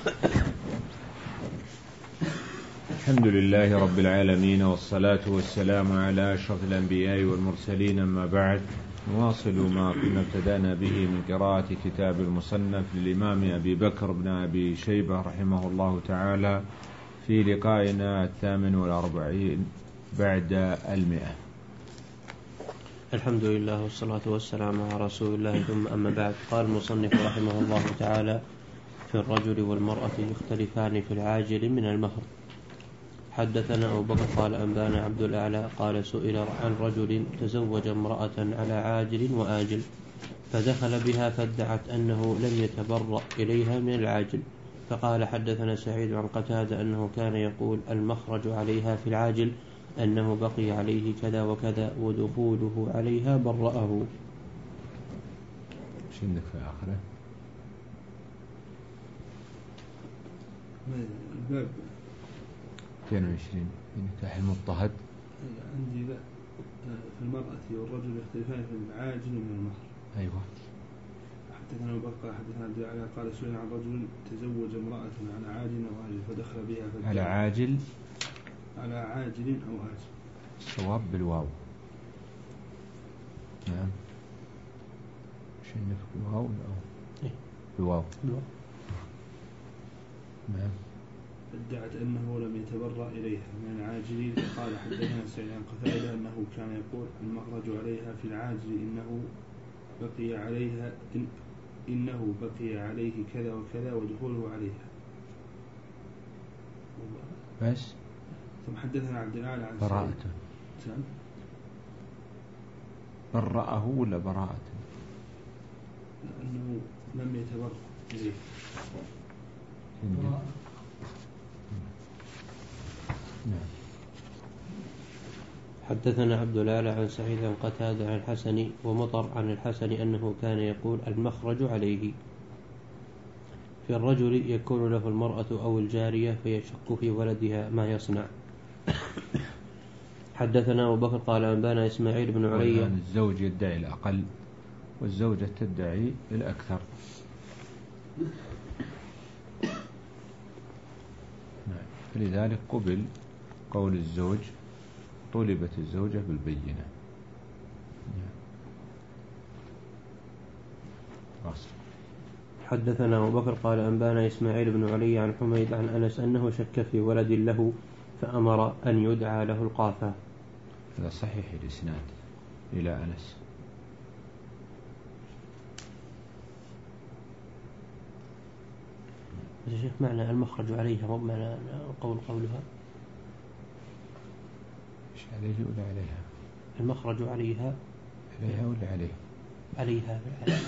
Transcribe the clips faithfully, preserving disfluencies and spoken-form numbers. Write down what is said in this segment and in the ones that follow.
الحمد لله رب العالمين، والصلاة والسلام على أشرف الأنبياء والمرسلين، أما بعد. نواصل ما كنا ابتدأنا به من قراءة كتاب المصنف للإمام أبي بكر بن أبي شيبة رحمه الله تعالى في لقائنا الثامن والأربعين بعد المئة. الحمد لله والصلاة والسلام على رسول الله، ثم أما بعد. قال المصنف رحمه الله تعالى: في الرجل والمرأة يختلفان في العاجل من المهر. حدثنا أبو بكر قال أنبانا عبد الأعلى قال سئل عن رجل تزوج امرأة على عاجل وآجل، فدخل بها فادعت أنه لم يتبرأ إليها من العاجل، فقال حدثنا سعيد عن قتادة أنه كان يقول المخرج عليها في العاجل أنه بقي عليه كذا وكذا، ودخوله عليها برأه. شو عندك في آخره؟ الباب اثنين وعشرين نكاح المضطهد. عندي لا في المرأة والرجل يختلفان في العاجل من المهر. أيوة. حدثنا أبو بكر حدثنا عبد الأعلى قال سئل عن رجل تزوج امرأة على عاجل أو آجل، فدخل بها فدخل على عاجل على عاجل أو آجل، الصواب بالواو. نعم. شو عندك بالواو أو بالواو؟ نعم. ادعت أنه لم يتبرأ إليها من العاجل، فقال حدثنا سعيد عن قتادة أنه كان يقول المخرج عليها في العاجل إنه بقي عليها إن إنه بقي عليه كذا وكذا، ودخوله عليها. بس. ثم حدثنا عبد الأعلى عن براءته. برأه ولا براءته؟ لأنه لم يتبرأ إليه. نعم. حدثنا عبد الأعلى عن سعيد عن قتادة عن الحسن ومطر عن الحسن أنه كان يقول المخرج عليه في الرجل يكون له المرأة أو الجارية فيشك في ولدها ما يصنع. حدثنا أبو بكر قال أنبانا إسماعيل بن علي. الزوج يدعي الأقل والزوجة تدعي الأكثر. نعم. فلذلك قبل قول الزوج طلبت الزوجة بالبينة. أصل. حدثنا أبو بكر قال أنبانا إسماعيل بن علي عن حميد عن أنس أنه شك في ولد له فأمر أن يدعى له القافة. هذا صحيح الإسناد إلى أنس. بس شيخ معنى المخرج عليها مو معنى قول قولها. إيش عليه ولا عليها؟ المخرج عليها. عليها ولا عليه؟ عليها في العاجل.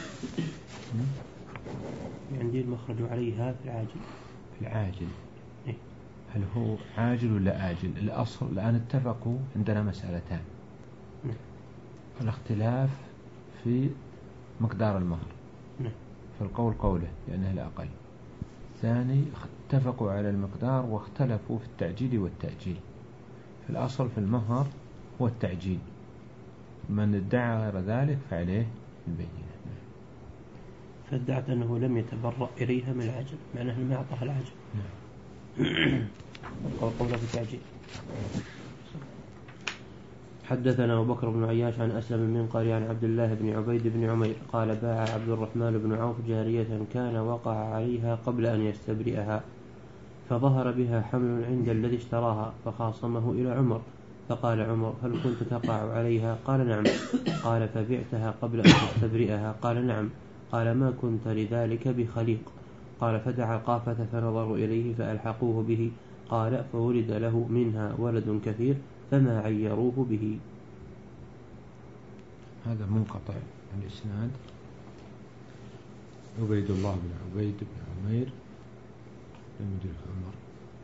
عندي المخرج عليها في العاجل. في العاجل. إيه؟ هل هو عاجل ولا آجل؟ الأصل الآن اتفقوا عندنا مسألتان. نعم. الاختلاف في مقدار المهر. نعم. فالقول قوله لأنه الأقل. ثاني اتفقوا على المقدار واختلفوا في التعجيل والتأجيل. في الأصل في المهر هو التعجيل، من ادعى غير ذلك فعليه البينة. فادعت أنه لم يتبرأ إليها من العجل، معناه ما أعطاها العجل. نعم. قوله في التعجيل. حدثنا أبو بكر بن عياش عن أسلم من قال عن عبد الله بن عبيد بن عمير قال باع عبد الرحمن بن عوف جارية كان وقع عليها قبل أن يستبرئها، فظهر بها حمل عند الذي اشتراها، فخاصمه إلى عمر، فقال عمر هل كنت تقع عليها؟ قال نعم. قال فبعتها قبل أن تستبرئها؟ قال نعم. قال ما كنت لذلك بخليق؟ قال فدعا قافة فنظروا إليه فألحقوه به. قال فولد له منها ولد كثير فما عيروه به. هذا منقطع الإسناد. عبيد الله بن عبيد بن عمير لم يدرك عمر.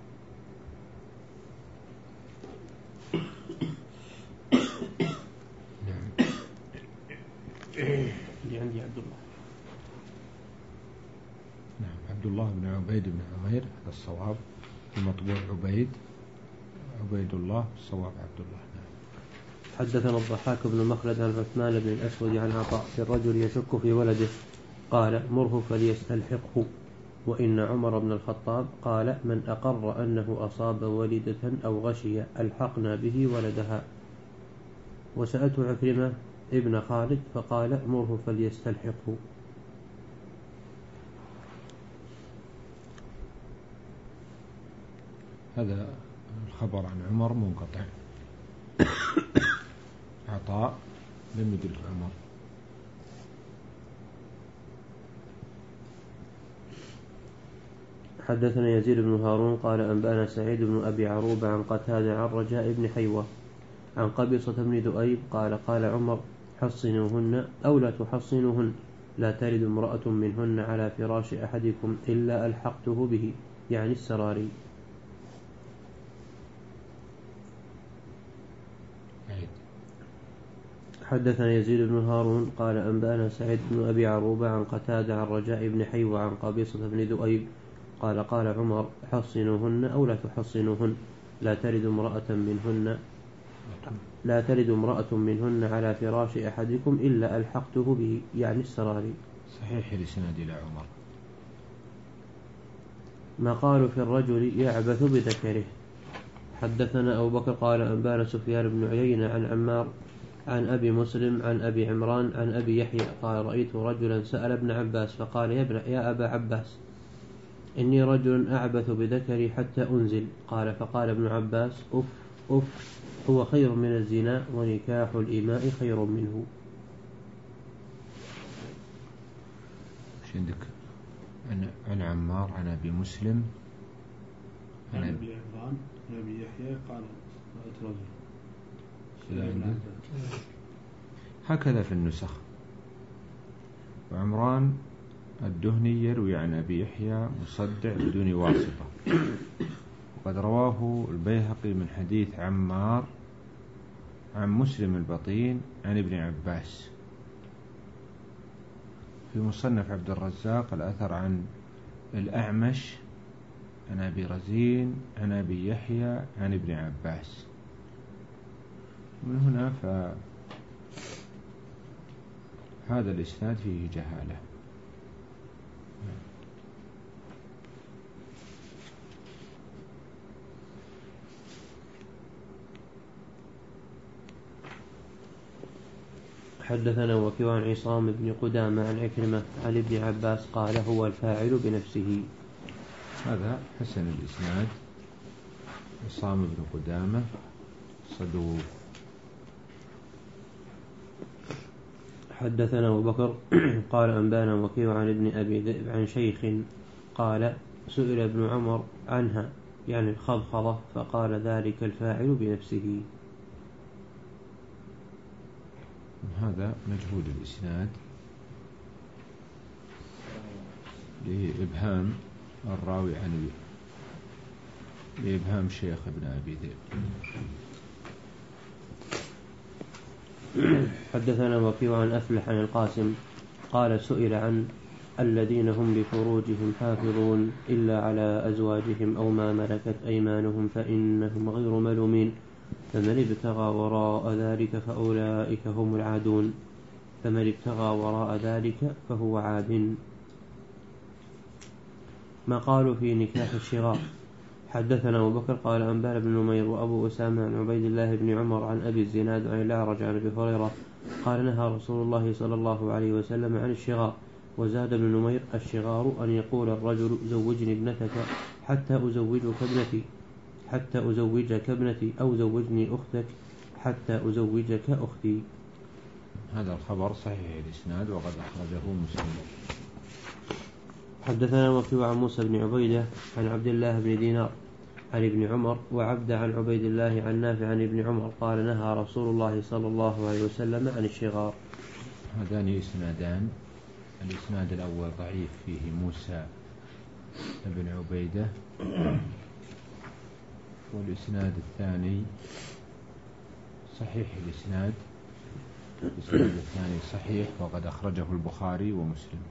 نعم. اللي عندي عبد الله. نعم. عبد الله بن عبيد بن عمير هذا الصواب، المطبوع عبيد عبيد الله، الصواب عبد الله. حدثنا الضحاك بن مخلد عن عثمان بن الأسود عن عطاء في الرجل يشك في ولده قال مره فليستلحقه. وإن عمر بن الخطاب قال: من أقر أنه أصاب والدة أو غشي ألحقنا به ولدها. وسألت عكرمة ابن خالد فقال: مره فليستلحقه. هذا الخبر عن عمر منقطع. عطاء لم يدرك عمر. حدثنا يزيد بن هارون قال أنبأنا سعيد بن أبي عروبة عن قتادة عن رجاء بن حيوة عن قبيصة بن ذؤيب قال: قال عمر: حصنوهن أو لا تحصنوهن، لا تلد امرأة منهن على فراش أحدكم إلا ألحقته به، يعني السراري. حدثنا يزيد بن هارون قال أنبأنا سعيد بن أبي عروبة عن قتادة عن رجاء بن حيوة عن قبيصة بن ذؤيب قال: قال عمر: حصنوهن أو لا تحصنوهن، لا تلد امرأة منهن لا تلد امرأة منهن على فراش أحدكم إلا ألحقته به، يعني السراري. صحيح الإسناد إلى عمر. ما قالوا في الرجل يعبث بذكره. حدثنا أبو بكر قال أنبانا سفيان بن عيينة عن عمار عن أبي مسلم عن أبي عمران عن أبي يحيى قال: رأيت رجلا سأل ابن عباس فقال: يا, ابن يا أبا عباس، إني رجل أعبث بذكري حتى أنزل. قال: فقال ابن عباس: أف أف، هو خير من الزنا، ونكاح الإماء خير منه. ايش عندك؟ عن عمار عن أبي مسلم عن أبي عمران عن أبي يحيى قال: رأيت رجل. هكذا في النسخ. وعمران الدهني يروي عن أبي يحيى مصدع بدون واسطة، وقد رواه البيهقي من حديث عمار عن مسلم البطين عن ابن عباس. في مصنف عبد الرزاق الأثر عن الأعمش عن أبي رزين عن أبي يحيى عن ابن عباس. من هنا فهذا الإسناد فيه جهالة. حدثنا وكيع عن عصام بن قدامة عن عكرمة عن ابن عباس قال: هو الفاعل بنفسه. هذا حسن الإسناد. عصام بن قدامة صدوق. حدثنا أبو بكر قال أنبانا وكيع عن ابن أبي ذئب عن شيخ قال: سئل ابن عمر عنها، يعني الخضخضة، فقال: ذلك الفاعل بنفسه. هذا مجهود الإسناد لإبهام الراوي عن لإبهام شيخ ابن أبي ذئب. حدثنا وكيع عن أفلح عن القاسم قال: سئل عن الذين هم لفروجهم حافظون إلا على أزواجهم أو ما ملكت أيمانهم فإنهم غير ملومين، فمن ابتغى وراء ذلك فأولئك هم العادون، فمن ابتغى وراء ذلك فهو عاد. ما قالوا في نكاح الشغار. حدثنا أبو بكر قال أنبأنا بن نمير وأبو أسامة عن عبيد الله بن عمر عن أبي الزناد عن الأعرج عن أبي هريرة قال: نهى رسول الله صلى الله عليه وسلم عن الشغار. وزاد ابن نمير: الشغار أن يقول الرجل: زوجني ابنتك حتى أزوجك ابنتي حتى أزوجك ابنتي أو زوجني أختك حتى أزوجك أختي. هذا الخبر صحيح الإسناد وقد أخرجه مسلم. حدثنا وكيع عن موسى بن عبيدة عن عبد الله بن دينار عن ابن عمر وعبد عن عبيد الله عن نافع عن ابن عمر قال: نهى رسول الله صلى الله عليه وسلم عن الشغار. هذان إسنادان. الإسناد الأول ضعيف فيه موسى بن عبيدة، والإسناد الثاني صحيح الإسناد. الإسناد الثاني صحيح وقد أخرجه البخاري ومسلم.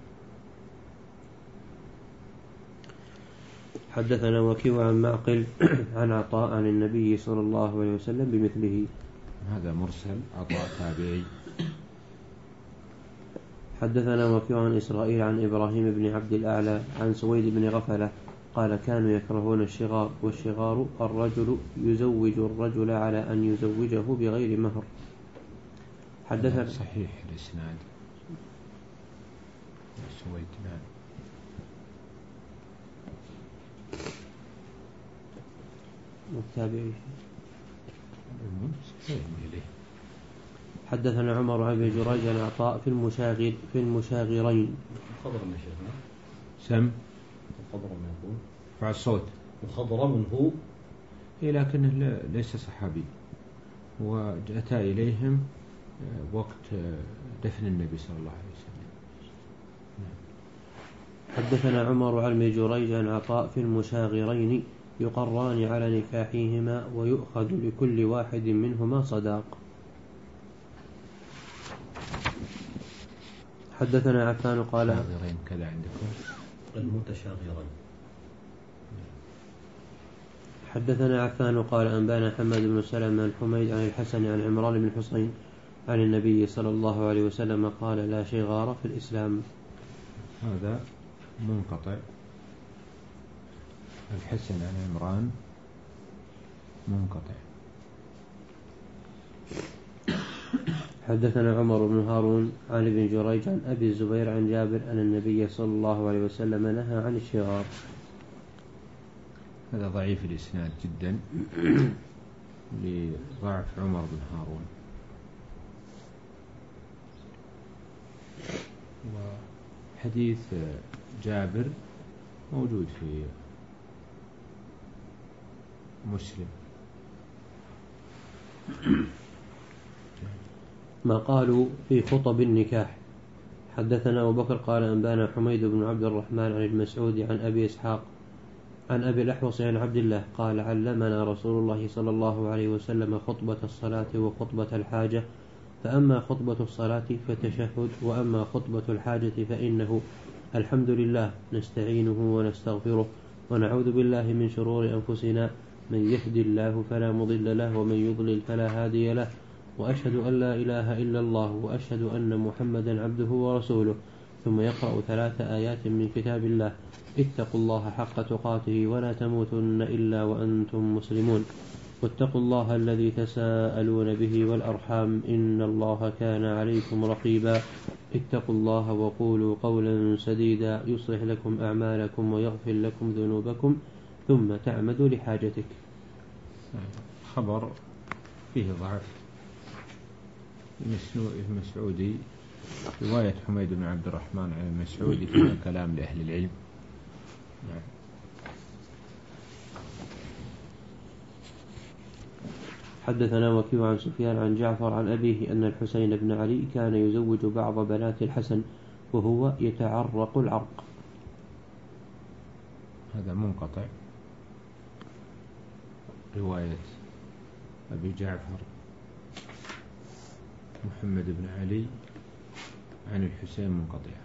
حدثنا وكيع عن معقل عن عطاء عن النبي صلى الله عليه وسلم بمثله. هذا مرسل. عطاء تابعي. حدثنا وكيع عن إسرائيل عن إبراهيم بن عبد الأعلى عن سويد بن غفلة قال كانوا يكرهون الشغار، والشغار الرجل يزوج الرجل على أن يزوجه بغير مهر. حدثنا صحيح الإسناد سويد نعم. متابعي إليه. حدثنا عمر بن أبي جريج عن عطاء في المشاغر في المشاغرين. مخضرم يا شيخنا. سم مخضرم يقول رفع الصوت. مخضرم هو. إيه لكنه ليس صحابي، وأتى إليهم وقت دفن النبي صلى الله عليه وسلم. حدثنا عمر عن أبي جريج عن عطاء في المشاغرين يقران على نكاحهما ويؤخذ لكل واحد منهما صداق. حدثنا عفان قال شاغرين كذا عندكم المتشاغرين. حدثنا عفان قال أنبانا حماد بن سلمة عن حميد عن الحسن عن عمران بن حسين عن النبي صلى الله عليه وسلم قال لا شغار في الإسلام. هذا منقطع. الحسن عن عمران منقطع. حدثنا عمر بن هارون عن ابن جريج عن أبي الزبير عن جابر أن النبي صلى الله عليه وسلم نهى عن الشغار. هذا ضعيف الإسناد جدا لضعف عمر بن هارون. وحديث جابر موجود في مسلم. ما قالوا في خطب النكاح. حدثنا أبو بكر قال أنبانا حميد بن عبد الرحمن عن المسعود عن أبي إسحاق عن أبي الأحوص عن عبد الله قال علمنا رسول الله صلى الله عليه وسلم خطبة الصلاة وخطبة الحاجة، فأما خطبة الصلاة فتشهد، وأما خطبة الحاجة فإنه الحمد لله نستعينه ونستغفره ونعوذ بالله من شرور أنفسنا، من يهدي الله فلا مضل له ومن يضلل فلا هادي له، وأشهد أن لا إله إلا الله وأشهد أن محمدا عبده ورسوله. ثم يقرأ ثلاث آيات من كتاب الله: اتقوا الله حق تقاته ولا تموتن إلا وأنتم مسلمون، واتقوا الله الذي تساءلون به والأرحام إن الله كان عليكم رقيبا، اتقوا الله وقولوا قولا سديدا يصلح لكم أعمالكم ويغفر لكم ذنوبكم ثم تعمدوا لحاجتك. خبر فيه ضعف. المسعودي رواية حميد بن عبد الرحمن عن المسعودي فيها كلام لأهل العلم. حدثنا وكيع عن سفيان عن جعفر عن أبيه أن الحسين بن علي كان يزوج بعض بنات الحسن وهو يتعرق العرق. هذا منقطع. رواية أبي جعفر محمد بن علي عن الحسين منقطع.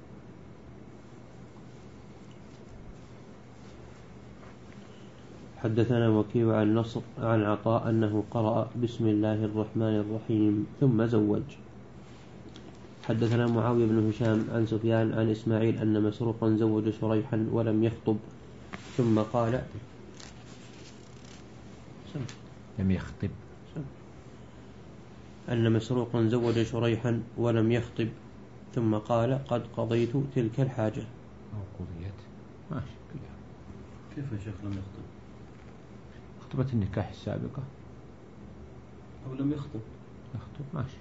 حدثنا وكيع عن نصر عن عطاء أنه قرأ بسم الله الرحمن الرحيم ثم زوج. حدثنا معاوية بن هشام عن سفيان عن إسماعيل أن مسروقا زوج شريحا ولم يخطب ثم قال لم يخطب أن مسروقا زوج شريحا ولم يخطب ثم قال قد قضيت تلك الحاجة. أو قضيت ماشي كلها. كيف يا شيخ لم يخطب؟ خطبة النكاح السابقة أو لم يخطب يخطب ماشي.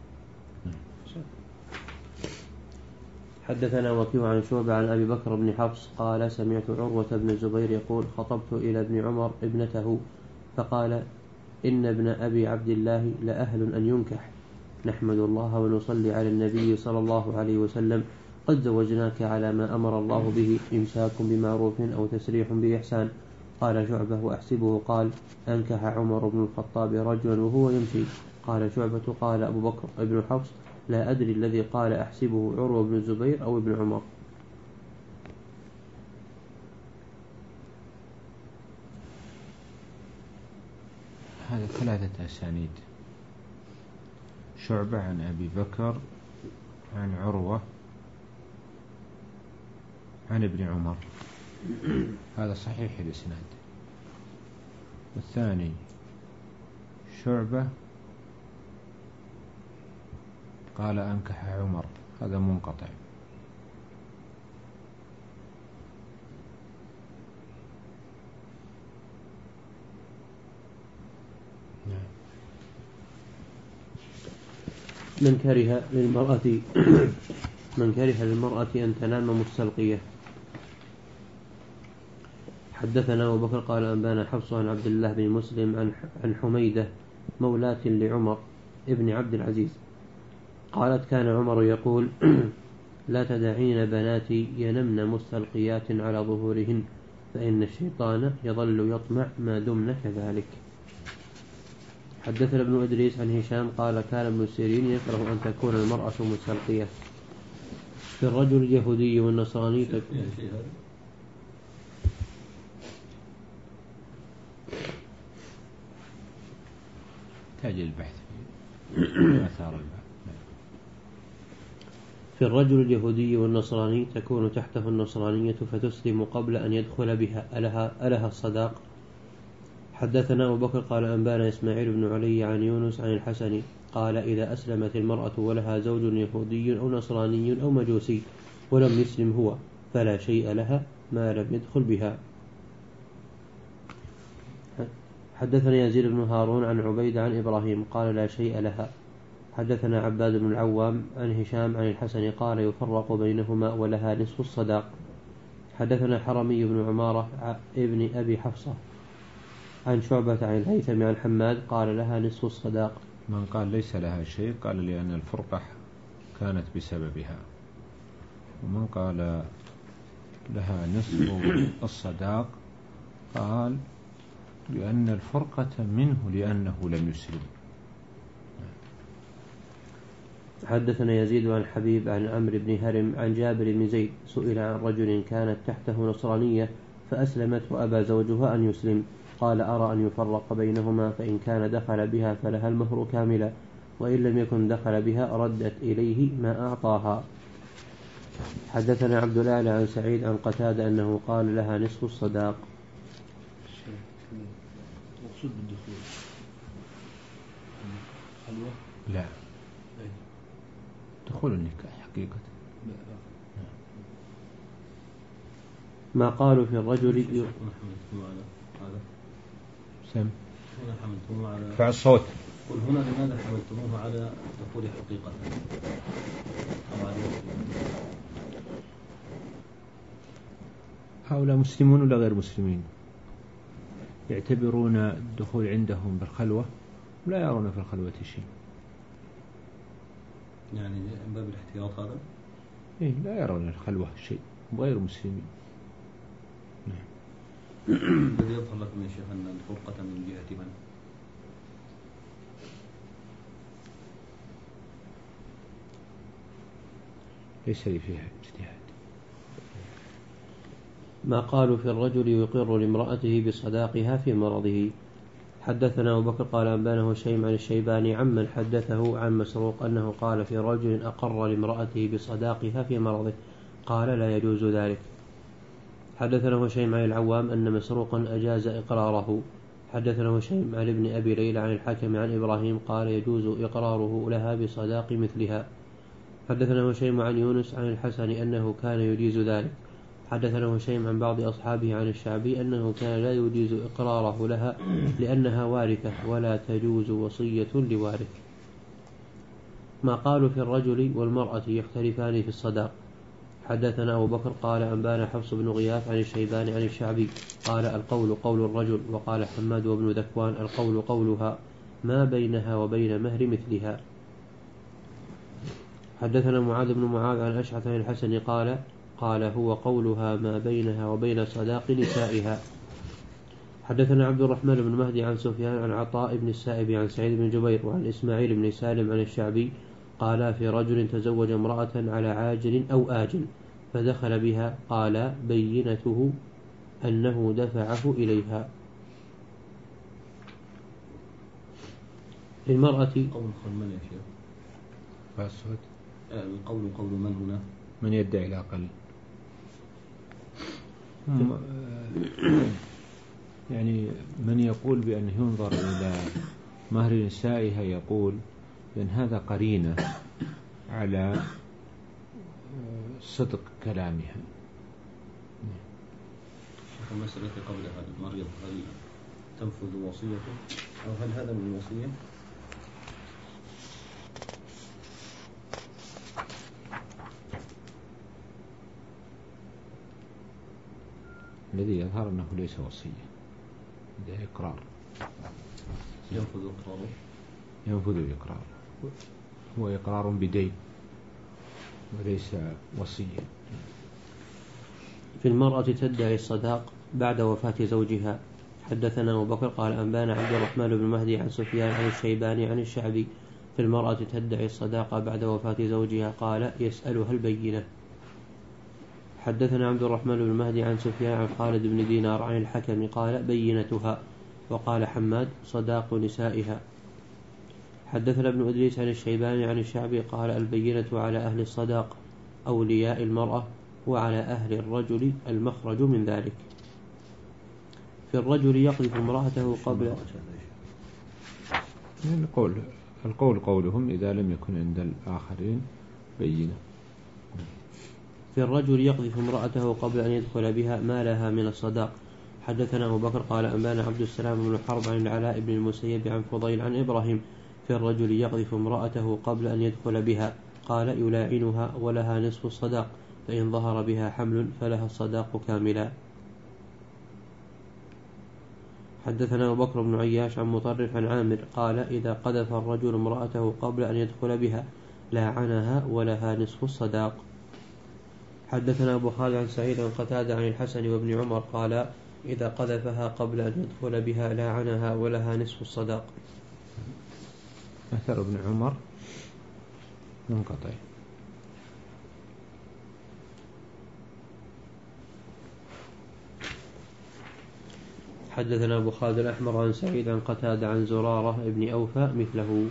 حدثنا وكيع عن شعبة عن أبي بكر بن حفص قال سمعت عروة بن الزبير يقول خطبت إلى ابن عمر ابنته فقال إن ابن أبي عبد الله لأهل أن ينكح، نحمد الله ونصلي على النبي صلى الله عليه وسلم، قد زوجناك على ما أمر الله به، إمساك بمعروف أو تسريح بإحسان. قال شعبة وأحسبه قال أنكح عمر بن الخطاب رجلا وهو يمشي. قال شعبة قال أبو بكر ابن حفص لا أدري الذي قال أحسبه عروة بن الزبير أو ابن عمر. هذا ثلاثة أسانيد: شعبة عن أبي بكر عن عروة عن ابن عمر، هذا صحيح الإسناد. والثاني شعبة قال أنكح عمر، هذا منقطع. من كره للمرأة من كره للمرأة أن تنام مستلقية. حدثنا أبو بكر قال أنبانا حفص عن عبد الله بن مسلم عن عن حميدة مولاة لعمر ابن عبد العزيز قالت كان عمر يقول لا تدعين بناتي ينمن مستلقيات على ظهورهن فإن الشيطان يظل يطمع ما دمن كذلك. حدثنا ابن إدريس عن هشام قال كان ابن سيرين يكره أن تكون المرأة مستلقية. في الرجل اليهودي والنصراني تحتاج البحث في آثار البحث. في الرجل اليهودي والنصراني تكون تحته النصرانية فتسلم قبل أن يدخل بها ألها, ألها الصداق. حدثنا أبو بكر قال أنبانا إسماعيل بن علي عن يونس عن الحسن قال إذا أسلمت المرأة ولها زوج يهودي أو نصراني أو مجوسي ولم يسلم هو فلا شيء لها ما لم يدخل بها. حدثنا يزيد بن هارون عن عبيد عن إبراهيم قال لا شيء لها. حدثنا عباد بن العوام عن هشام عن الحسن قال يفرق بينهما ولها نصف الصداق. حدثنا حرمي بن عمارة ابن أبي حفصة عن شعبة عن الهيثم عن حماد قال لها نصف الصداق. من قال ليس لها شيء قال لأن الفرقة كانت بسببها، ومن قال لها نصف الصداق قال لأن الفرقة منه لأنه لم يسلم. حدثنا يزيد عن حبيب عن عمرو بن هرم عن جابر بن زيد سئل عن رجل كانت تحته نصرانية فأسلمت وأبى زوجها أن يسلم قال أرى أن يفرق بينهما فإن كان دخل بها فلها المهر كاملا وإن لم يكن دخل بها ردت إليه ما أعطاها. حدثنا عبد الأعلى عن سعيد عن قتادة أنه قال لها نصف الصداق. مقصود بالدخول خلوة؟ لا، دخول النكاح حقيقة. ما قالوا في الرجل سم هنا حملتموه على ارفع الصوت. قل هنا لماذا حملتموه على دخول حقيقة؟ هؤلاء مسلمون ولا غير مسلمين؟ يعتبرون الدخول عندهم بالخلوة ولا يرون في الخلوة شيء، يعني من باب الاحتياط هذا؟ إيه، لا يرون الخلوة شيء، غير مسلمين. الذي يظهر لكم يا شيخ أن الفرقة من جهة من؟ ليس لي فيها اجتهاد. ما قالوا في الرجل يقر لامرأته بصداقها في مرضه. حدثنا أبو بكر قال أنبانه هشيم عن الشيباني عمن حدثه عن مسروق أنه قال في رجل أقر لامرأته بصداقها في مرضه قال لا يجوز ذلك. حدثنا هشيم عن العوام أن مسروقا أجاز إقراره. حدثنا هشيم عن ابن أبي ليلى عن الحكم عن إبراهيم قال يجوز إقراره لها بصداق مثلها. حدثنا هشيم عن يونس عن الحسن أنه كان يجيز ذلك. حدثنا هشيم عن بعض أصحابه عن الشعبي أنه كان لا يجيز إقراره لها لأنها وارثة ولا تجوز وصية لوارث. ما قالوا في الرجل والمرأة يختلفان في الصداق. حدثنا أبو بكر قال أنبانا حفص بن غياث عن الشيباني عن الشعبي قال القول قول الرجل. وقال حماد وابن ذكوان القول قولها ما بينها وبين مهر مثلها. حدثنا معاذ بن معاذ عن أشعث عن الحسن قال قال هو قولها ما بينها وبين صداق نسائها. حدثنا عبد الرحمن بن مهدي عن سفيان عن عطاء بن السائب عن سعيد بن جبير وعن إسماعيل بن سالم عن الشعبي قال في رجل تزوج امرأة على عاجل أو آجل فدخل بها قال بينته أنه دفعه إليها. للمرأة قول خلمان يا شيخ فاسود القول قول من هنا؟ من يدعي الأقل. يعني من يقول بأنه ينظر إلى مهر نسائها يقول بأن هذا قرينة على صدق كلامها. المسألة قبلها المريض هل تنفذ وصيته أو هل هذا من الوصية؟ الذي يظهر أنه ليس وصية، ده إقرار. ينفذ إقراره. ينفذ إقراره، هو إقرار بدين وليس وصية. في المرأة تدعي الصداق بعد وفاة زوجها. حدثنا أبو بكر قال أنبانا عبد الرحمن بن مهدي عن سفيان عن الشيباني عن الشعبي في المرأة تدعي الصداق بعد وفاة زوجها قال يسألها البينة. حدثنا عبد الرحمن بن مهدي عن سفيان عن خالد بن دينار عن الحكم قال بينتها، وقال حماد صداق نسائها. حدثنا ابن إدريس عن الشيباني عن الشعبي قال البينة على أهل الصداق أولياء المرأة، وعلى أهل الرجل المخرج من ذلك. في الرجل يقذف امرأته قبل القول القول قولهم إذا لم يكن عند الآخرين بينة. في الرجل يقذف امرأته قبل أن يدخل بها ما لها من الصداق. حدثنا أبو بكر قال أنبانا عبد السلام بن حرب عن العلاء بن المسيب عن فضيل عن إبراهيم في الرجل يقذف امرأته قبل أن يدخل بها قال يلاعنها ولها نصف الصداق، فإن ظهر بها حمل فلها الصداق كاملا. حدثنا أبو بكر بن عياش عن مطرف عن عامر قال إذا قذف الرجل امرأته قبل أن يدخل بها لاعنها ولها نصف الصداق. حدثنا أبو خالد عن سعيد عن قتادة عن الحسن وابن عمر قال إذا قذفها قبل أن يدخل بها لاعنها ولها نصف الصداق. أثر ابن عمر منقطع. حدثنا أبو خالد الأحمر عن سعيد عن قتادة عن زرارة ابن أوفى مثله.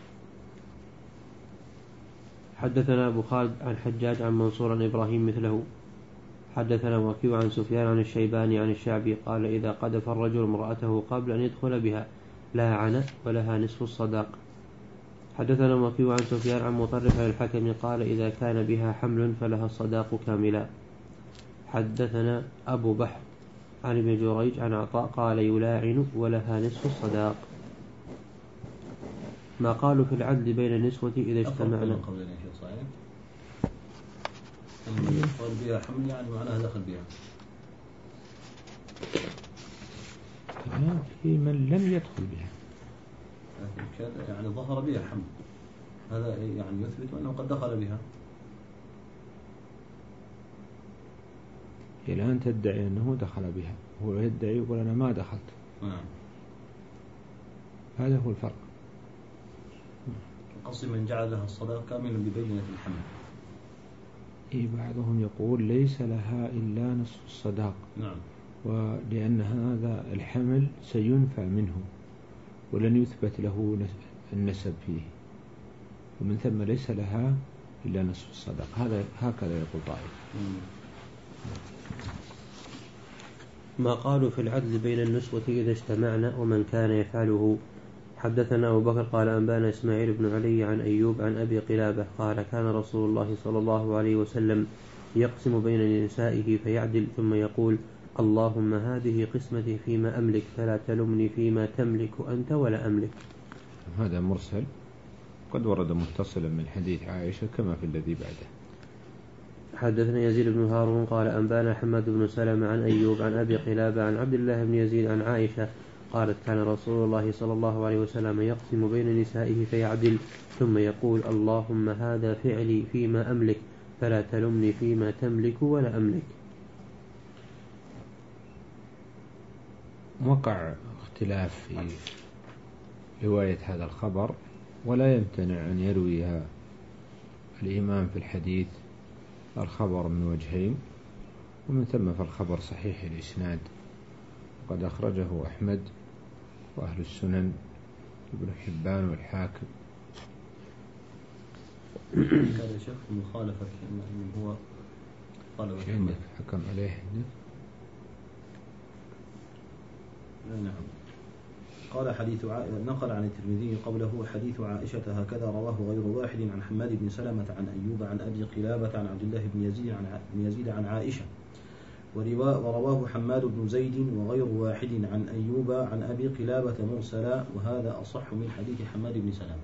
حدثنا أبو خالد عن حجاج عن منصور عن إبراهيم مثله. حدثنا وكيع عن سفيان عن الشيباني عن الشعبي قال إذا قذف الرجل امرأته قبل أن يدخل بها لاعن ولها نصف الصداق. حدثنا وكيع عن سفيان عن مطرف عن الحكم قال إذا كان بها حمل فلها الصداق كاملا. حدثنا أبو بحر عن ابن جريج عن عطاء قال يلاعن ولها نصف الصداق. ما قالوا في العدل بين النسوة إذا اجتمعنا. قال بها حمل يعني معناها دخل بها. في من لم يدخل بها يعني ظهر بها حمل، هذا يعني يثبت أنه قد دخل بها. الآن تدعي أنه دخل بها، هو يدعي يقول أنا ما دخلت. نعم. هذا هو الفرق. قصد من جعل لها الصداق كاملا ببينة الحمل. إيه بعضهم يقول ليس لها إلا نصف الصداق. نعم. ولأن هذا الحمل سينفى منه ولن يثبت له النسب فيه، ومن ثم ليس لها إلا نصف الصداق. هذا هكذا يقول طائف. ما قالوا في العدل بين النسوة إذا اجتمعنا ومن كان يفعله. حدثنا أبو بكر قال أنبانا إسماعيل بن علي عن أيوب عن أبي قلابة قال كان رسول الله صلى الله عليه وسلم يقسم بين نسائه فيعدل ثم يقول اللهم هذه قسمتي فيما أملك فلا تلمني فيما تملك أنت ولا أملك. هذا مرسل قد ورد متصلا من حديث عائشة كما في الذي بعده. حدثنا يزيد بن هارون قال أنبانا حماد بن سلمة عن أيوب عن أبي قلابة عن عبد الله بن يزيد عن عائشة قالت كان رسول الله صلى الله عليه وسلم يقسم بين نسائه فيعدل ثم يقول اللهم هذا فعلي فيما أملك فلا تلمني فيما تملك ولا أملك. وقع اختلاف في رواية هذا الخبر، ولا يمتنع أن يرويها الإمام في الحديث الخبر من وجهين، ومن ثم فالخبر صحيح الإسناد، وقد أخرجه أحمد وأهل السنن ابن حبان والحاكم. كان شيخ مخالفة من هو قال عندك حكم عليه عندك. نعم. قال حديث ع... نقل عن الترمذي قبله حديث عائشة هكذا رواه غير واحد عن حماد بن سلمة عن أيوب عن أبي قلابة عن عبد الله بن يزيد عن, ع... بن يزيد عن عائشة ورواه حماد بن زيد وغير واحد عن أيوب عن أبي قلابة مرسلا وهذا أصح من حديث حماد بن سلمة.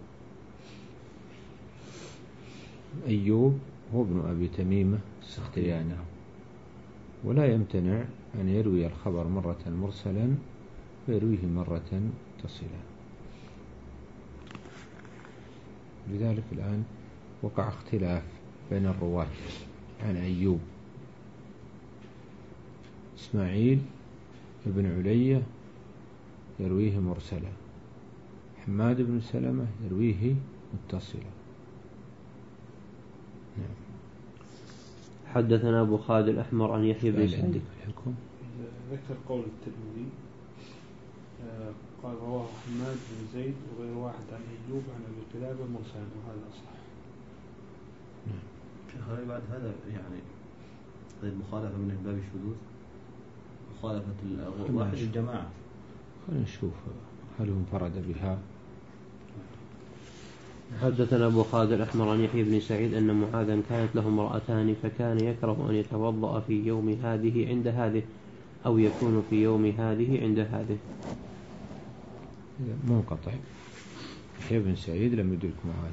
أيوب هو ابن أبي تميمة السختياني ولا يمتنع أن يروي الخبر مرة مرسلا ويرويه مرة متصلا. لذلك الآن وقع اختلاف بين الرواة عن أيوب. إسماعيل ابن علية يرويه مرسلا، حماد بن سلمة يرويه متصلا. نعم. حدثنا أبو خالد الأحمر عن يحيى بن سعيد. ذكر قول الترمذي قال رواه حماد بن زيد وغير واحد عن أيوب عن أبي قلابة مرسلا وهذا أصح. شيخ بعد هذا يعني المخالفة من باب الشذوذ مخالفة واحد الجماعة. خلينا نشوف هل هو انفرد بها. حدثنا أبو خالد الأحمر عن يحيى بن سعيد أن معاذا كانت له امرأتان فكان يكره أن يتوضأ في يوم هذه عند هذه أو يكون في يوم هذه عند هذه. منقطع. يحيى بن سعيد لم يدرك معاذ.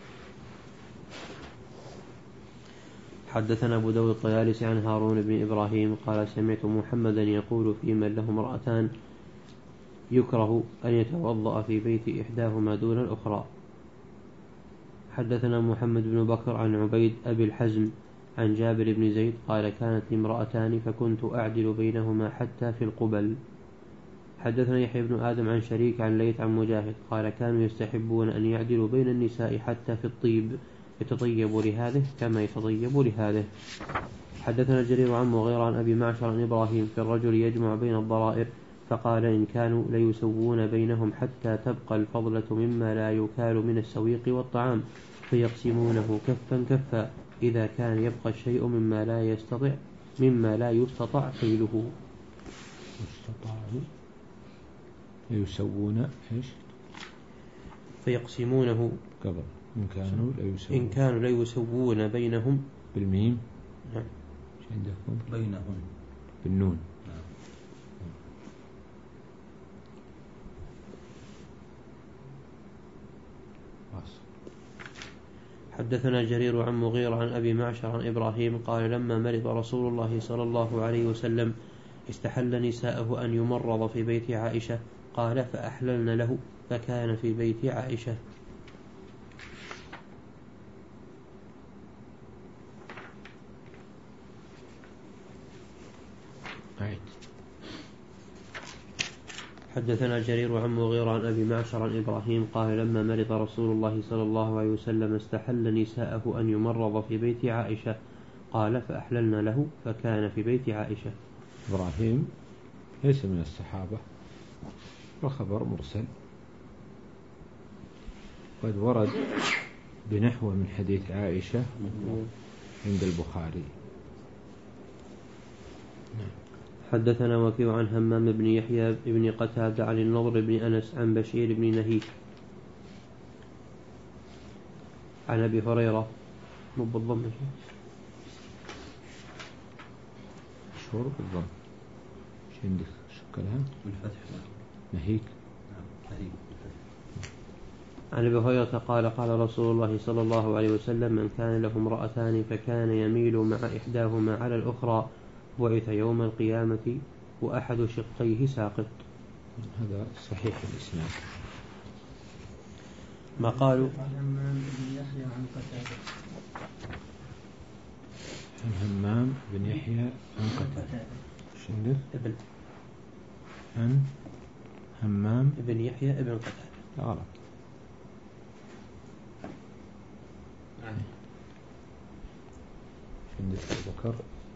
حدثنا أبو داود الطيالسي عن هارون بن إبراهيم قال سمعت محمدا يقول في من له امرأتان يكره أن يتوضأ في بيت إحداهما دون الأخرى. حدثنا محمد بن بكر عن عبيد أبي الحزم عن جابر بن زيد قال كانت امرأتان فكنت أعدل بينهما حتى في القبل. حدثنا يحيى بن آدم عن شريك عن ليث عن مجاهد قال كانوا يستحبون أن يعدلوا بين النساء حتى في الطيب يتطيب لهذه كما يتطيب لهذه. حدثنا جرير عن مغيرة عن أبي معشر عن إبراهيم في الرجل يجمع بين الضرائر فقال إن كانوا ليسوون بينهم حتى تبقى الفضلة مما لا يكال من السويق والطعام فيقسمونه كفا كفا إذا كان يبقى الشيء مما لا يستطع مما لا يستطع كيله. يسوون إيش؟ فيقسمونه قبل إن كانوا ليسوون إن كانوا ليسوون بينهم بالميم. نعم. إيش عندكم؟ بينهم بالنون. نعم. حدثنا جرير عن مغيرة عن أبي معشر عن إبراهيم قال لما مرض رسول الله صلى الله عليه وسلم استحل نساءه أن يمرض في بيت عائشة قال فأحللن له فكان في بيت عائشة. حدثنا جرير عن مغيرة عن أبي معشر عن إبراهيم قال لما مرض رسول الله صلى الله عليه وسلم استحل نساءه أن يمرض في بيت عائشة قال فأحللن له فكان في بيت عائشة. إبراهيم ليس من الصحابة وخبر مرسل قد ورد بنحو من حديث عائشة عند البخاري. حدثنا وكيع عن همام بن يحيى بن قتادة عن النضر بن أنس عن بشير بن نهيك عن أبي هريرة مو بالضم مشهور بالضم. ايش عندك شكلها بالفتح نهيك. نعم نهيك. عن أبي هريرة قال قال رسول الله صلى الله عليه وسلم من كان له امرأتان فكان يميل مع إحداهما على الأخرى بعث يوم القيامة وأحد شقيه ساقط. هذا صحيح الإسناد. ما قالوا عن همام بن يحيى عن قتادة عن همام بن يحيى عن قتادة شندر ابن عن همام بن يحيى ابن قتادة غلط. شندر بكر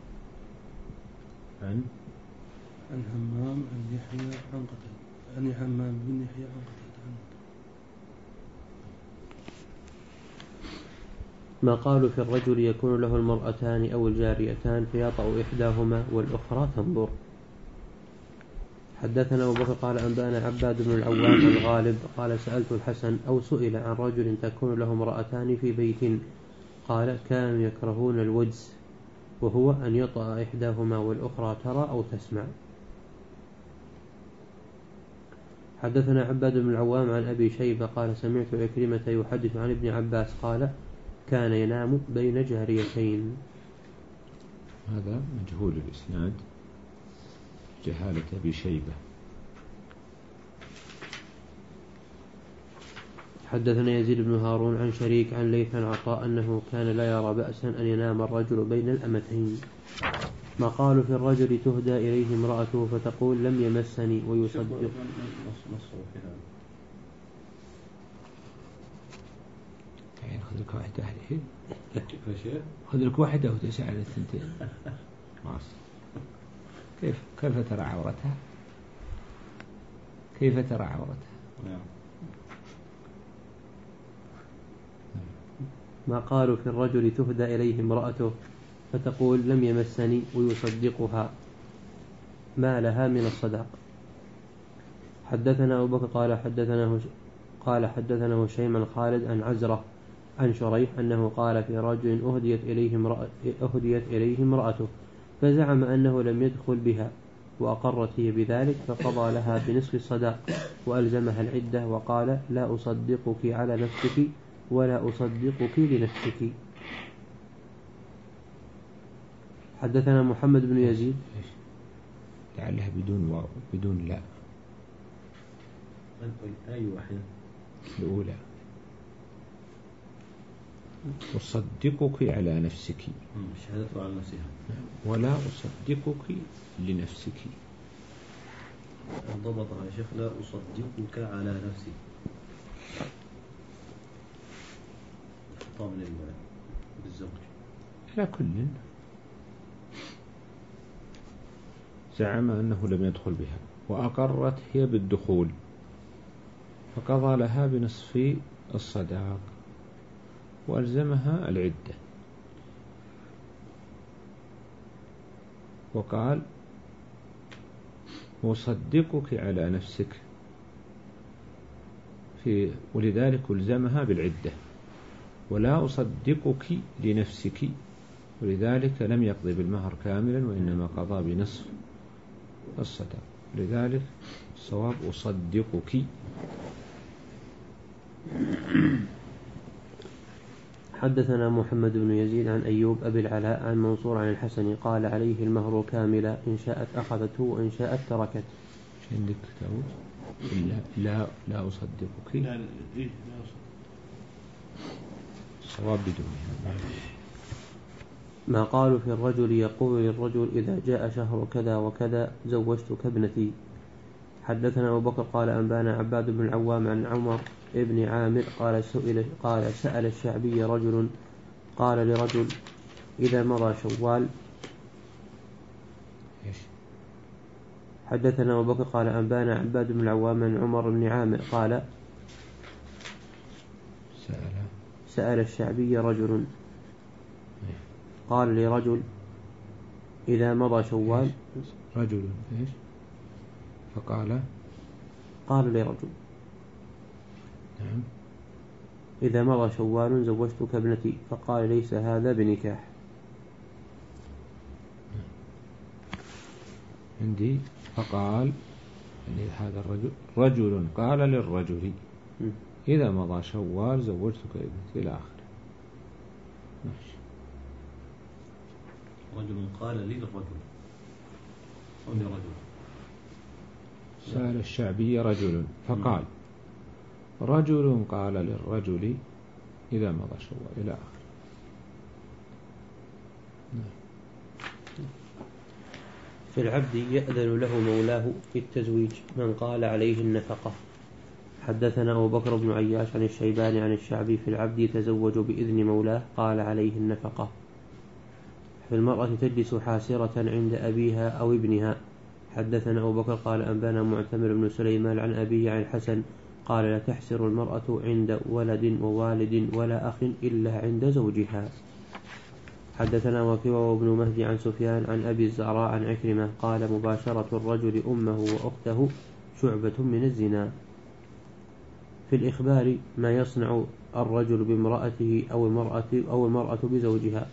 عن عن همام بن يحيى عن قتادة عن همام بن يحيى عن قتادة. ما قالوا في الرجل يكون له المرأتان أو الجاريتان فيطأ إحداهما والأخرى تنظر. حدثنا أبو بكر قال أنبأنا عباد بن العوام عن غالب قال سألت الحسن أو سئل عن رجل تكون له امرأتان في بيت قال كانوا يكرهون الوجز وهو أن يطأ إحداهما والأخرى ترى أو تسمع. حدثنا عباد بن العوام عن أبي شيبة قال سمعت عكرمة يحدث عن ابن عباس قال كان ينام بين جاريتين. هذا مجهول الإسناد جهالة أبي شيبة. حدثنا يزيد بن هارون عن شريك عن ليث عن عطاء أنه كان لا يرى بأسا أن ينام الرجل بين الأمتين. ما قالوا في الرجل تهدى إليه امرأته فتقول لم يمسني ويصدق. يعني خذ لك واحدة الحين خذ لك واحدة وتسعى على الثنتين. كيف كيف ترى عورتها كيف ترى عورتها. ما قالوا في الرجل تهدى إليه امرأته فتقول لم يمسني ويصدقها ما لها من الصداق. حدثنا أبو بكر قال حدثنا قال حدثنا هشيم عن خالد عن عزرة عن شريح أنه قال في رجل أهديت إليه امرأة أهديت إليه امرأته فزعم أنه لم يدخل بها وأقرت هي بذلك فقضى لها بنصف الصداق وألزمها العدة وقال لا أصدقك على نفسك ولا أصدقك لنفسك. حدثنا محمد بن يزيد لعلها بدون واو بدون لا. أي واحدة الأولى أصدقك على نفسك شهادته على نفسها ولا أصدقك لنفسك. ضبطها يا شيخ لا أصدقك على نفسي طامن بالزوج على كل زعم أنه لم يدخل بها وأقرت هي بالدخول فقضى لها بنصف الصداق وألزمها العدة وقال أصدقك على نفسك في ولذلك ألزمها بالعدة ولا أصدقك لنفسك ولذلك لم يقضي بالمهر كاملا وإنما قضى بنصف الصداق لذلك الصواب أصدقك. حدثنا محمد بن يزيد عن أيوب أبي العلاء عن منصور عن الحسن قال عليه المهر كاملا إن شاءت أخذته وإن شاءت تركت. عندك داود لا لا لا أصدقك لا لا إيه لا أصدق الصواب بدونها. ما قالوا في الرجل يقول للرجل إذا جاء شهر كذا وكذا زوجتك ابنتي. حدثنا أبو بكر قال أنبانا عباد بن العوام عن عمر ابن عامر قال سئل قال سأل الشعبي رجل قال لرجل إذا مضى شوال. حدثنا أبو بكر قال أنبانا عباد بن العوام عن عمر بن عامر قال سأل سأل الشعبي رجل قال لرجل إذا مضى شوال رجل إيش فقال قال لرجل نعم إذا مضى شوال زوجتك ابنتي فقال ليس هذا بنكاح. عندي فقال يعني هذا الرجل رجل قال للرجل إذا مضى شوال زوجتك ابنتي إلى آخره. ماشي. رجل قال للرجل أو لرجل سأل الشعبي رجل فقال رجل قال للرجل إذا مضى شوال إلى آخره. في العبد يأذن له مولاه في التزويج من قال عليه النفقة. حدثنا أبو بكر بن عياش عن الشيباني عن الشعبي في العبد يتزوج بإذن مولاه قال عليه النفقة. في المرأة تجلس حاسرة عند أبيها أو ابنها. حدثنا أبو بكر قال أنبانا معتمر بن سليمان عن أبيه عن الحسن قال لا تحسر المرأة عند ولد ووالد ولا أخ إلا عند زوجها. حدثنا وكيع وابن مهدي عن سفيان عن أبي الزهراء عن عكرمة قال مباشرة الرجل أمه وأخته شعبة من الزنا. في الإخبار ما يصنع الرجل بامرأته أو المرأة, أو المرأة بزوجها.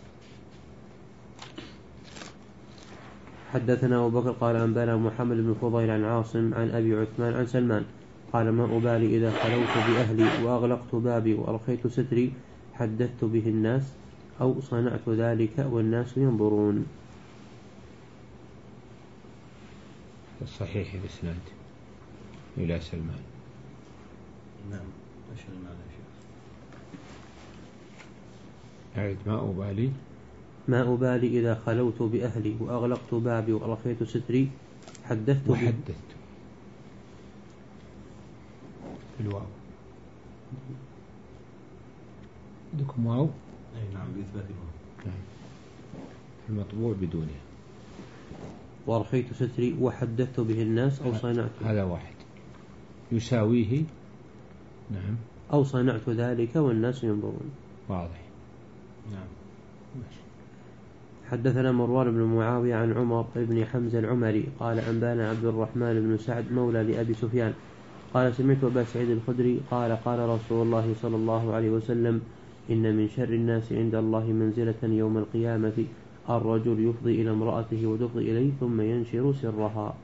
حدثنا أبو بكر قال أنبانا محمد بن فضيل عن عاصم عن أبي عثمان عن سلمان قال ما أبالي إذا خلوت بأهلي وأغلقت بابي وأرخيت ستري حدثت به الناس أو صنعت ذلك والناس ينظرون. الصحيح الإسناد إلى سلمان. نعم أشهر المعنى يا شيخ. أعد ما أبالي ما أبالي إذا خلوت بأهلي وأغلقت بابي وأرخيت ستري حدثت وحدثت الواو عندكم واو؟ أي نعم بإثبات الواو. المطبوع بدونه. وأرخيت ستري وحدثت به الناس أو صنعت هذا واحد يساويه. نعم أو صنعت ذلك والناس ينظرون. واضح. نعم. حدثنا مروان بن معاوية عن عمر بن حمزة العمري قال أنبانا عبد الرحمن بن سعد مولى لأبي سفيان قال سمعت أبا سعيد الخدري قال قال رسول الله صلى الله عليه وسلم إن من شر الناس عند الله منزلة يوم القيامة الرجل يفضي إلى امرأته وتفضي إليه ثم ينشر سرها.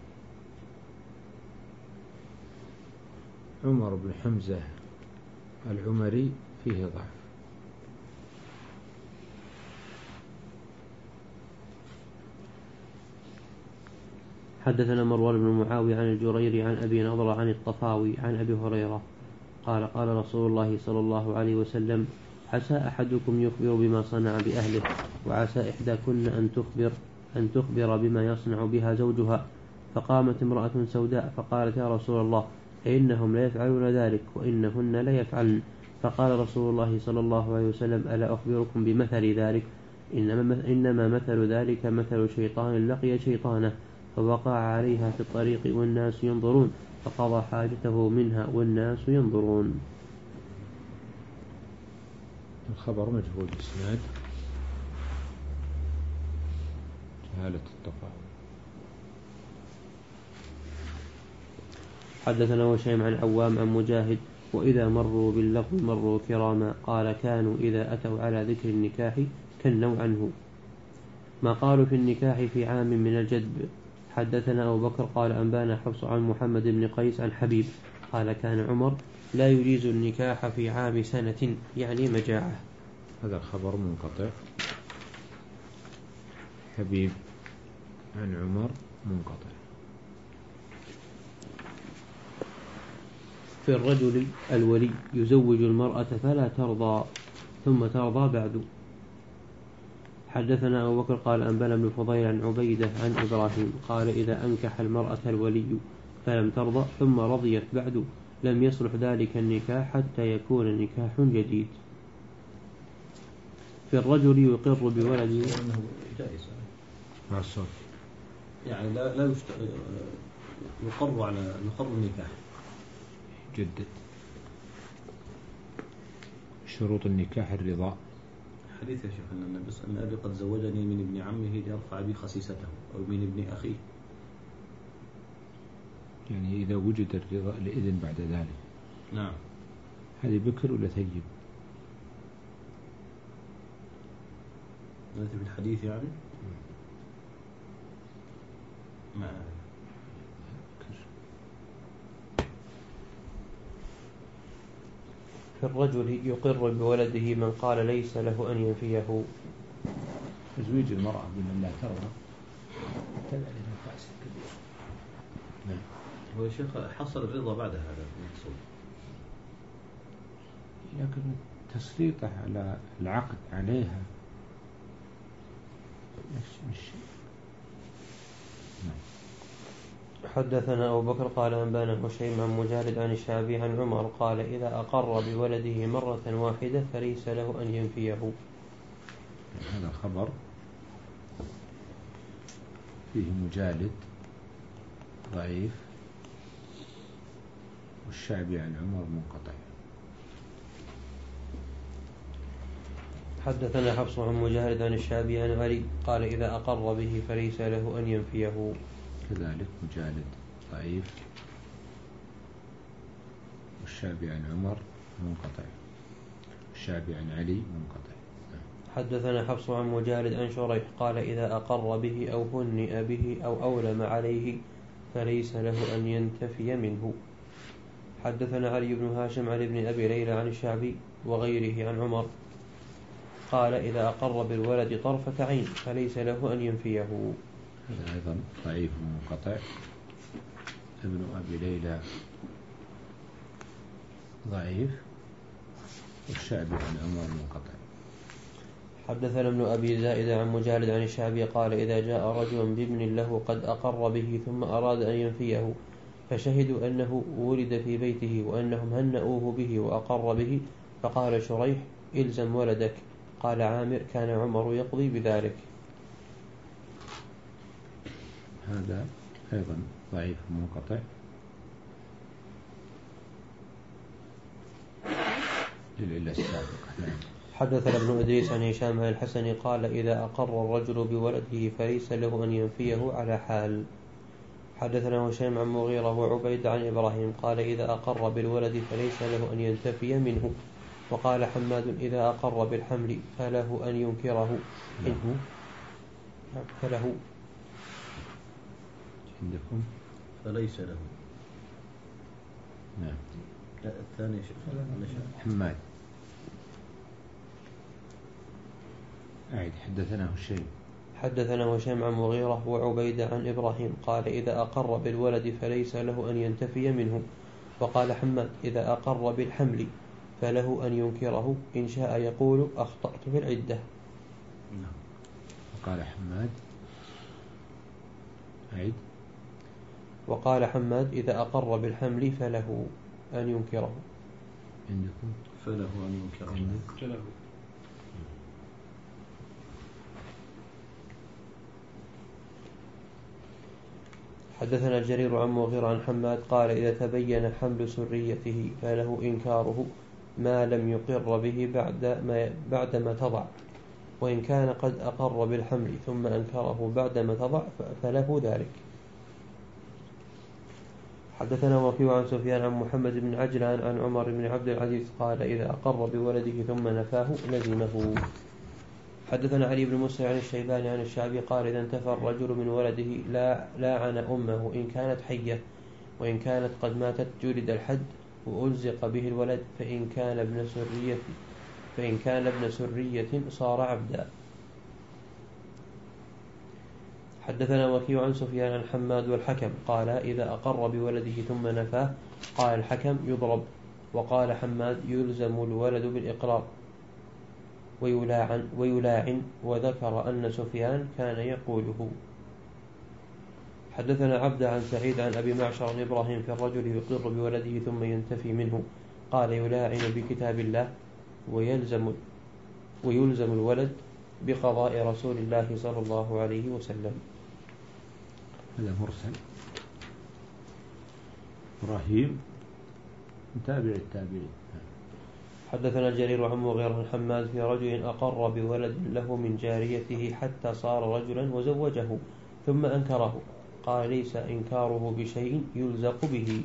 عمر بن حمزة العمري فيه ضعف. حدثنا مروان بن معاوية عن الجريري عن أبي نضرة عن الطفاوي عن أبي هريرة قال قال رسول الله صلى الله عليه وسلم عسى أحدكم يخبر بما صنع بأهله وعسى إحداكن أن تخبر أن تخبر بما يصنع بها زوجها. فقامت امرأة سوداء فقالت يا رسول الله إنهم لا يفعلون ذلك وإنهن لا يفعلن. فقال رسول الله صلى الله عليه وسلم ألا أخبركم بمثل ذلك إنما, إنما مثل ذلك مثل شيطان لقي شيطانه فوقع عليها في الطريق والناس ينظرون فقضى حاجته منها والناس ينظرون. الخبر مجهول الإسناد جهالة التفاهم. حدثنا وشيم عن عوام عن مجاهد وإذا مروا باللغو مروا كراما قال كانوا إذا أتوا على ذكر النكاح كنوا عنه. ما قالوا في النكاح في عام من الجدب. حدثنا أبو بكر قال أنبانا حفص عن محمد بن قيس عن حبيب قال كان عمر لا يجيز النكاح في عام سنة يعني مجاعة. هذا الخبر منقطع. حبيب عن عمر منقطع. في الرجل الولي يزوج المرأة فلا ترضى ثم ترضى بعد. حدثنا أبو بكر قال أنبانا بن فضيل عن عبيدة عن إبراهيم قال إذا أنكح المرأة الولي فلم ترضى ثم رضيت بعد لم يصلح ذلك النكاح حتى يكون نكاح جديد. في الرجل يقر بولده جائز مع الصوت يعني لا لا يشت... يقر على يقر النكاح جدد. شروط النكاح الرضا. حديث يا شيخ أن النبي أن أبي قد زوجني من ابن عمه ليرفع بي خسيسته أو من ابن أخيه. يعني إذا وجد الرضا الإذن بعد ذلك. نعم. هذه بكر ولا ثيب؟ نأتي بالحديث يعني. ما في الرجل يقر بولده من قال ليس له أن ينفيه. تزويج المرأة بمن لا ترضى تبع لنا فاسد كبير. نعم. هو يا شيخ حصل الرضا بعد هذا المقصود. لكن تسليطه على العقد عليها مش نعم. حدثنا أبو بكر قال أنبانا هشيم عن مجالد عن الشعبي عن عمر قال إذا أقر بولده مرة واحدة فليس له أن ينفيه. هذا الخبر فيه مجالد ضعيف والشعبي عن عمر منقطع. حدثنا حفص عن مجاهد عن الشعبي عن علي قال إذا أقر به فليس له أن ينفيه. كذلك مجاهد ضعيف، والشعبي عن عمر منقطع، والشعبي عن علي منقطع. حدثنا حفص عن مجاهد عن شريح قال إذا أقر به أو هنئ به أو أولم عليه فليس له أن ينتفي منه. حدثنا علي بن هاشم عن ابن أبي ليلى عن الشعبي وغيره عن عمر قال إذا أقر بالولد طرفة عين فليس له أن ينفيه. هذا أيضا ضعيف منقطع. ابن أبي ليلى ضعيف، والشعبي عن عمر منقطع. حدثنا ابن أبي زائدة عن مجاهد عن الشعبي قال إذا جاء رجل بابن له قد أقر به ثم أراد أن ينفيه فشهدوا أنه ولد في بيته وأنهم هنأوه به وأقر به فقال شريح إلزم ولدك. قال عامر كان عمر يقضي بذلك. هذا أيضا ضعيف منقطع. للعلة السابقة. حدثنا ابن إدريس عن هشام الحسن قال إذا أقر الرجل بولده فليس له أن ينفيه على حال. حدثنا هشام عن مغيرة وعبيد عن إبراهيم قال إذا أقر بالولد فليس له أن ينتفي منه. وقال حماد إذا أقر بالحمل فله أن ينكره منه. فله عندكم فليس له. نعم. لا الثاني شيخ حماد. أعيد. حدثنا هشام حدثنا هشام عن مغيرة وعبيد عن إبراهيم قال إذا أقر بالولد فليس له أن ينتفي منه. وقال حماد إذا أقر بالحمل فله أن ينكره إن شاء يقول أخطأت في العدة. نعم. وقال حماد أعيد. وقال حماد إذا أقر بالحمل فله أن ينكره. عندكم فله أن ينكره. فله. حدثنا جرير عن مغيرة عن حماد قال إذا تبين حمل سريته فله إنكاره ما لم يقر به بعد ما بعدما تضع، وإن كان قد أقر بالحمل ثم أنكره بعدما تضع فله ذلك. حدثنا وكيع عن سفيان عن محمد بن عجلان عن عمر بن عبد العزيز قال إذا أقر بولده ثم نفاه لزمه. حدثنا علي بن مسلم عن الشيباني عن الشعبي قال إذا انتفى الرجل من ولده لا لاعن أمه إن كانت حية، وإن كانت قد ماتت جلد الحد وألزق به الولد، فإن كان ابن سرية فإن كان ابن سرية صار عبدا. حدثنا وكيع عن سفيان عن حماد والحكم قال إذا أقر بولده ثم نفاه قال الحكم يضرب، وقال حماد يلزم الولد بالإقرار ويلاعن, ويلاعن وذكر أن سفيان كان يقوله. حدثنا عبد عن سعيد عن أبي معشر عن إبراهيم في الرجل يقر بولده ثم ينتفي منه قال يلاعن بكتاب الله ويلزم, ويلزم الولد بقضاء رسول الله صلى الله عليه وسلم. هذا مرسل. إبراهيم متابع التابعين. حدثنا جرير عن مغيرة عن حماد في رجل أقر بولد له من جاريته حتى صار رجلا وزوجه ثم أنكره قال ليس إنكاره بشيء يلزق به.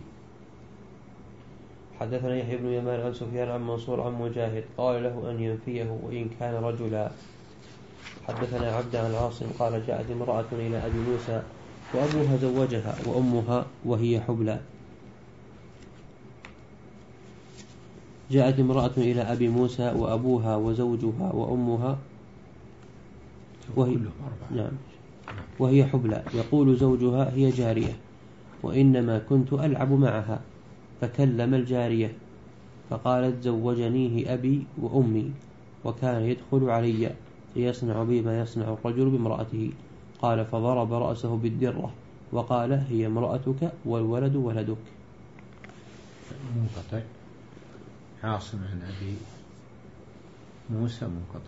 حدثنا يحيى بن يمان عن سفيان عن منصور عن مجاهد قال له أن ينفيه وإن كان رجلا. حدثنا عبد عن عاصم قال جاءت امرأة إلى أبي موسى وأبوها زوجها وأمها وهي حبلى. جاءت امرأة إلى أبي موسى وأبوها وزوجها وأمها وهي, نعم وهي حبلى، يقول زوجها هي جارية وإنما كنت ألعب معها، فكلم الجارية فقالت زوجنيه أبي وأمي وكان يدخل علي فيصنع بي ما يصنع الرجل بامرأته. قال فضرب رأسه بالدرة وقال هي امرأتك والولد ولدك. منقطع. عاصم عن أبي موسى منقطع.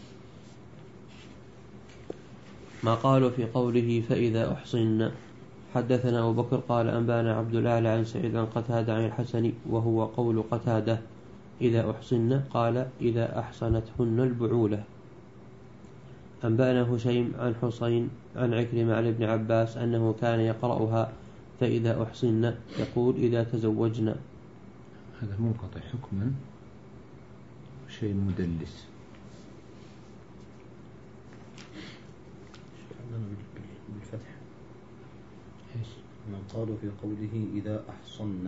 ما قالوا في قوله فإذا أحصن. حدثنا أبو بكر قال أنبانا عبد الأعلى عن سعيد عن قتادة عن الحسن وهو قول قتادة إذا أحصن قال إذا أحصنتهن البعولة. أنبانا هشيم عن حسين عن عكرمة عن ابن عباس أنه كان يقرأها فإذا أحصن يقول إذا تزوجنا. هذا منقطع حكما شيء مدلس. بالفتح إيش؟ من قالوا في قوله إذا أحصن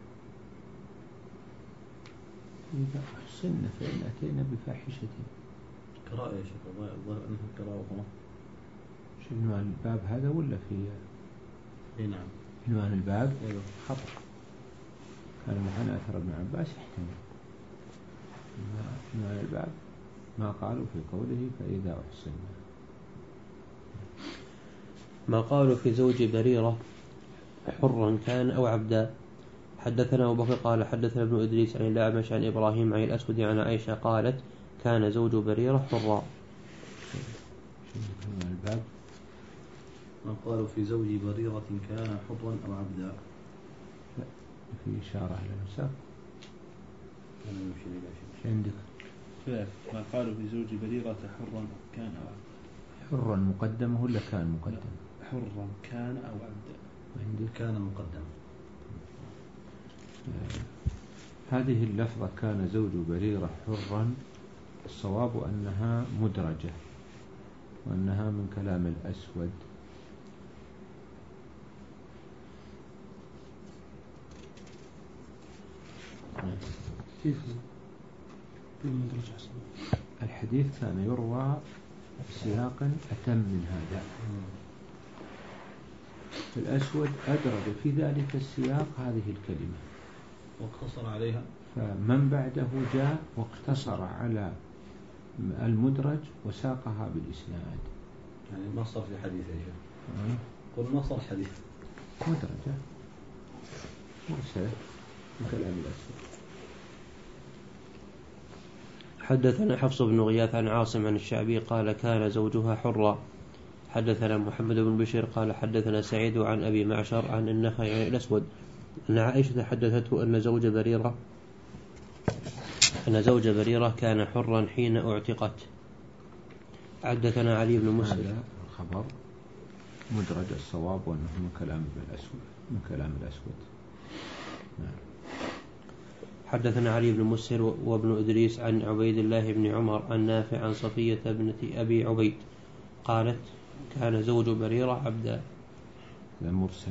إذا أحصن فإن أتينا بفاحشة. قراءة يا شيخ الظاهر أنه قراءة هنا. شو عنوان الباب هذا ولا في؟ إيه نعم عنوان الباب. أيوه خطأ. كان معنا أثر ابن عباس يحتمل. عنوان الباب ما قالوا في قوله فإذا أحصن. ما قالوا في زوج بريرة حرا كان أو عبدا. حدثنا أبو بكر قال حدثنا ابن إدريس عن الأعمش عن إبراهيم عن الأسود عن عائشة قالت كان زوج بريرة حرا. الباب من قالوا في زوج بريرة كان حرا أو عبدا. لا في إشارة إلى المساق. أنا يمشي لي شو عندك؟ ما قالوا في زوج بريرة حرا كان أو عبدا. حرا مقدمه ولا كان مقدم؟ حرا كان أو عبدا. عندي كان مقدم. آه. هذه اللفظة كان زوج بريرة حرا الصواب أنها مدرجة وأنها من كلام الأسود. كيف المدرجة؟ الحديث كان يروى سياق أتم من هذا. الأسود أدرج في ذلك السياق هذه الكلمة واقتصر عليها، فمن بعده جاء واقتصر على المدرج وساقها بالإسناد. يعني ما صار في حديث يا شيخ. أه؟ قل ما صار حديث مدرجة مرسلة من كلام الأسود. حدثنا حفص بن غياث عن عاصم عن الشعبي قال كان زوجها حرا. حدثنا محمد بن بشير قال حدثنا سعيد عن أبي معشر عن النخعي عن الأسود أن عائشة حدثته أن زوج بريرة أن زوج بريرة كان حرا حين أعتقت. حدثنا علي بن مسلم. هذا الخبر مدرج الصواب وأنه من كلام الأسود من كلام الأسود. نعم. حدثنا علي بن مسهر وابن إدريس عن عبيد الله بن عمر عن نافع عن صفية بنت أبي عبيد قالت كان زوج بريرة عبدا. هذا مرسل.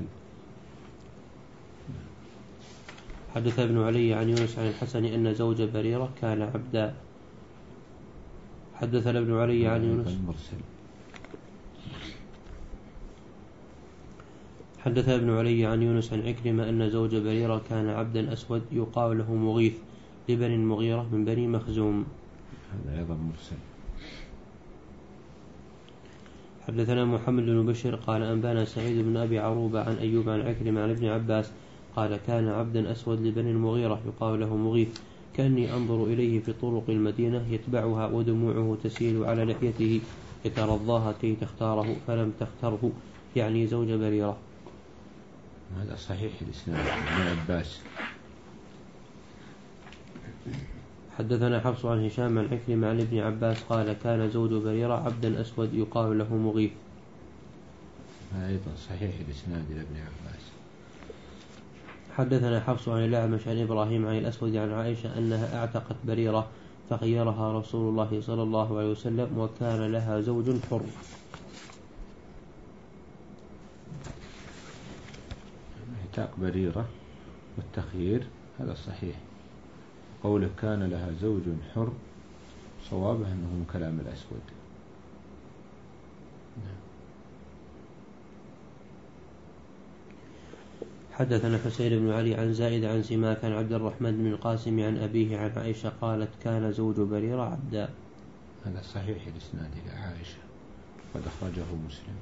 حدث ابن علي عن يونس عن الحسن أن زوج بريرة كان عبدا. حدث ابن علي عن يونس مرسل. حدث ابن علي عن يونس عن عكرمة أن زوج بريرة كان عبدا أسود يقال له مغيث لبني المغيرة من بني مخزوم. هذا أيضا مرسل. حدثنا محمد بن بشير قال أنبانا سعيد بن أبي عروبة عن أيوب عن عكرمة عن ابن عباس قال كان عبدا أسود لبني المغيرة يقال له مغيث كأني أنظر إليه في طرق المدينة يتبعها ودموعه تسيل على لحيته يترضاها كي تختاره فلم تختره يعني زوج بريرة. هذا صحيح الإسناد ابن عباس. حدثنا حفص عن هشام عن عكرمة عن ابن عباس قال كان زوج بريرة عبدا أسود يقال له مغيث. هذا أيضا صحيح الإسناد إلى ابن عباس. حدثنا حفص عن الأعمش عن إبراهيم عن الأسود عن عائشة أنها اعتقت بريرة فخيرها رسول الله صلى الله عليه وسلم وكان لها زوج حر. اعتاق بريرة والتخيير هذا صحيح. قوله كان لها زوج حر صوابه أنه من كلام الأسود. حدثنا حسين بن علي عن زائد عن سماك عن عبد الرحمن بن القاسم عن أبيه عن عائشة قالت كان زوج بريرة عبدا. هذا صحيح الإسناد إلى عائشة قد أخرجه مسلم.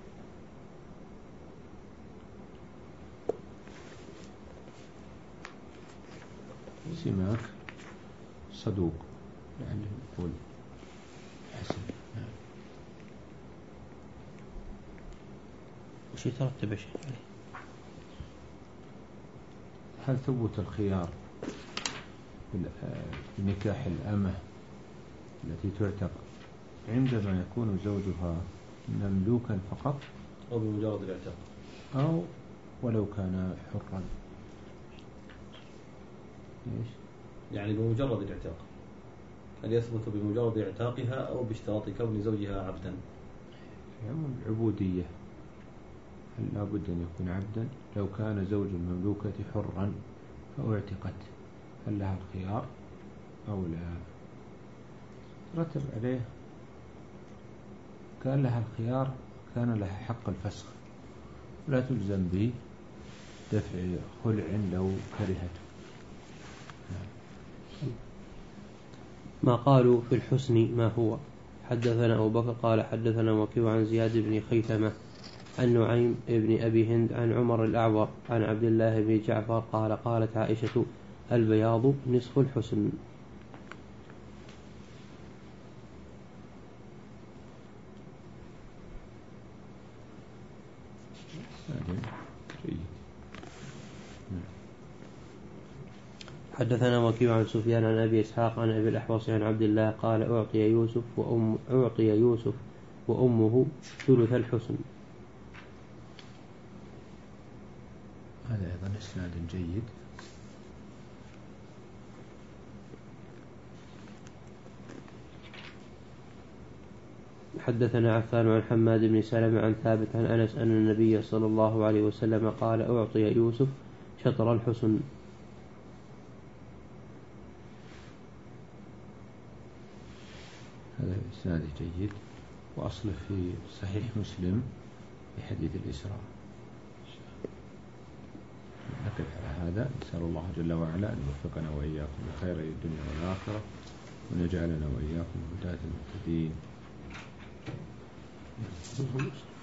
سماك صدوق يعني يقول حسن. وش يترتب يا شيخ عليه؟ هل ثبوت الخيار في نكاح الأمة التي تعتق عندما يكون زوجها مملوكا فقط أو بمجرد الاعتاق أو ولو كان حرا؟ إيش؟ يعني بمجرد الاعتاق، هل يثبت بمجرد اعتاقها أو باشتراط كون زوجها عبدا؟ عموم العبودية هل لابد أن يكون عبدا؟ لو كان زوج المملوكة حرا أو اعتقت هل لها الخيار أو لا؟ رتب عليه كان لها الخيار كان لها حق الفسخ، لا تلزم به دفع خلع لو كرهته. ما قالوا في الحسن ما هو. حدثنا أبو بكر قال حدثنا وكيع عن زياد بن خيثمة عن نعيم بن أبي هند عن عمر الأعور عن عبد الله بن جعفر قال قالت عائشة البياض نصف الحسن. حدثنا وكيع عن سفيان عن أبي إسحاق عن أبي الأحوص عن عبد الله قال أعطي يوسف وأم أعطي يوسف وأمه ثلث الحسن. هذا أيضا إسناد جيد. حدثنا عفان عن حماد بن سلمة عن ثابت عن أنس أن النبي صلى الله عليه وسلم قال أعطي يوسف شطر الحسن. هذا إسناد جيد وأصله في صحيح مسلم في حديث الإسراء. نقف على هذا. نسأل الله جل وعلا أن يوفقنا وإياكم بخير الدنيا والآخرة وأن يجعلنا وإياكم هداة المهتدين.